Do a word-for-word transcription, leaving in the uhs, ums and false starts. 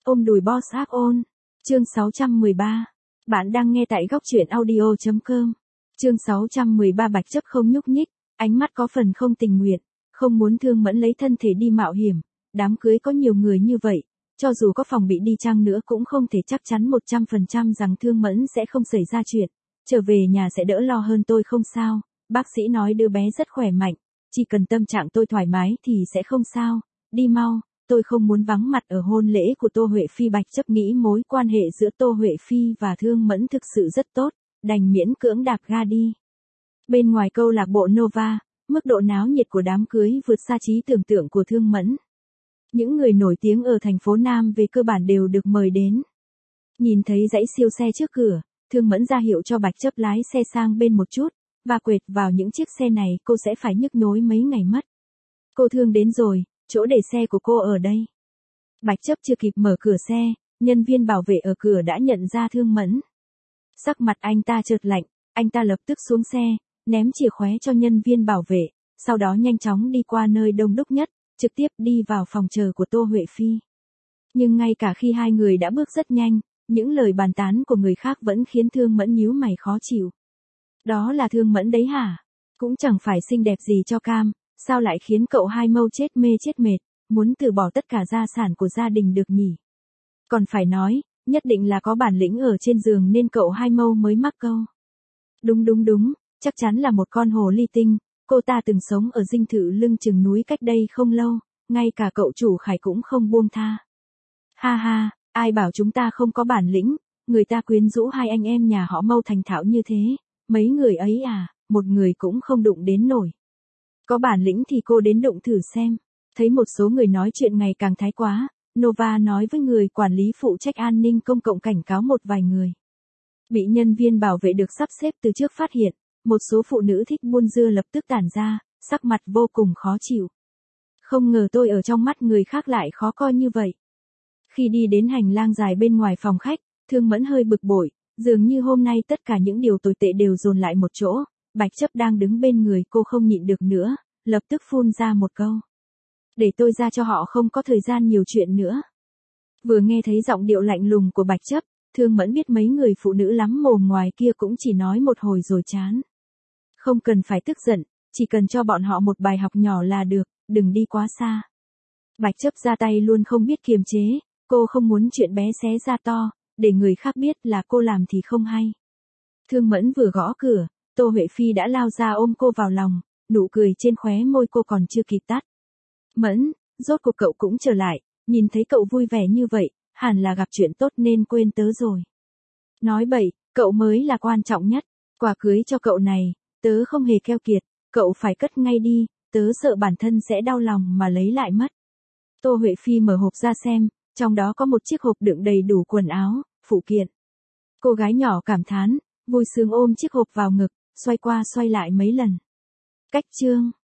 Ôm đùi boss áp ôn. Chương sáu trăm mười ba. Bạn đang nghe tại góc truyện audio chấm com. Chương sáu trăm mười ba Bạch Chấp không nhúc nhích, ánh mắt có phần không tình nguyện, không muốn Thương Mẫn lấy thân thể đi mạo hiểm. Đám cưới có nhiều người như vậy, cho dù có phòng bị đi chăng nữa cũng không thể chắc chắn một trăm phần trăm rằng Thương Mẫn sẽ không xảy ra chuyện. Trở về nhà sẽ đỡ lo hơn tôi không sao, bác sĩ nói đứa bé rất khỏe mạnh, chỉ cần tâm trạng tôi thoải mái thì sẽ không sao, đi mau. Tôi không muốn vắng mặt ở hôn lễ của Tô Huệ Phi. Bạch Chấp nghĩ mối quan hệ giữa Tô Huệ Phi và Thương Mẫn thực sự rất tốt, đành miễn cưỡng đạp ga đi. Bên ngoài câu lạc bộ Nova, mức độ náo nhiệt của đám cưới vượt xa trí tưởng tượng của Thương Mẫn. Những người nổi tiếng ở thành phố Nam về cơ bản đều được mời đến. Nhìn thấy dãy siêu xe trước cửa, Thương Mẫn ra hiệu cho Bạch Chấp lái xe sang bên một chút, và quệt vào những chiếc xe này cô sẽ phải nhức nhối mấy ngày mất. Cô Thương đến rồi. Chỗ để xe của cô ở đây. Bạch Chấp chưa kịp mở cửa xe, nhân viên bảo vệ ở cửa đã nhận ra Thương Mẫn. Sắc mặt anh ta chợt lạnh, anh ta lập tức xuống xe, ném chìa khóa cho nhân viên bảo vệ, sau đó nhanh chóng đi qua nơi đông đúc nhất, trực tiếp đi vào phòng chờ của Tô Huệ Phi. Nhưng ngay cả khi hai người đã bước rất nhanh, những lời bàn tán của người khác vẫn khiến Thương Mẫn nhíu mày khó chịu. Đó là Thương Mẫn đấy hả? Cũng chẳng phải xinh đẹp gì cho cam. Sao lại khiến cậu hai mâu chết mê chết mệt, muốn từ bỏ tất cả gia sản của gia đình được nhỉ? Còn phải nói, nhất định là có bản lĩnh ở trên giường nên cậu hai mâu mới mắc câu. Đúng đúng đúng, chắc chắn là một con hồ ly tinh, cô ta từng sống ở dinh thự lưng chừng núi cách đây không lâu, ngay cả cậu chủ Khải cũng không buông tha. Ha ha, ai bảo chúng ta không có bản lĩnh, người ta quyến rũ hai anh em nhà họ Mâu thành thạo như thế, mấy người ấy à, một người cũng không đụng đến nổi. Có bản lĩnh thì cô đến đụng thử xem. Thấy một số người nói chuyện ngày càng thái quá, Nova nói với người quản lý phụ trách an ninh công cộng cảnh cáo một vài người. Bị nhân viên bảo vệ được sắp xếp từ trước phát hiện, một số phụ nữ thích buôn dưa lập tức tản ra, sắc mặt vô cùng khó chịu. Không ngờ tôi ở trong mắt người khác lại khó coi như vậy. Khi đi đến hành lang dài bên ngoài phòng khách, Thương Mẫn hơi bực bội, dường như hôm nay tất cả những điều tồi tệ đều dồn lại một chỗ. Bạch Chấp đang đứng bên người cô không nhịn được nữa, lập tức phun ra một câu. Để tôi ra cho họ không có thời gian nhiều chuyện nữa. Vừa nghe thấy giọng điệu lạnh lùng của Bạch Chấp, Thương Mẫn biết mấy người phụ nữ lắm mồm ngoài kia cũng chỉ nói một hồi rồi chán. Không cần phải tức giận, chỉ cần cho bọn họ một bài học nhỏ là được, đừng đi quá xa. Bạch Chấp ra tay luôn không biết kiềm chế, cô không muốn chuyện bé xé ra to, để người khác biết là cô làm thì không hay. Thương Mẫn vừa gõ cửa, Tô Huệ Phi đã lao ra ôm cô vào lòng, nụ cười trên khóe môi cô còn chưa kịp tắt. Mẫn, rốt cuộc cậu cũng trở lại, nhìn thấy cậu vui vẻ như vậy, hẳn là gặp chuyện tốt nên quên tớ rồi. Nói bậy, cậu mới là quan trọng nhất, quà cưới cho cậu này, tớ không hề keo kiệt, cậu phải cất ngay đi, tớ sợ bản thân sẽ đau lòng mà lấy lại mất. Tô Huệ Phi mở hộp ra xem, trong đó có một chiếc hộp đựng đầy đủ quần áo, phụ kiện. Cô gái nhỏ cảm thán, vui sướng ôm chiếc hộp vào ngực, xoay qua xoay lại mấy lần. Cách chương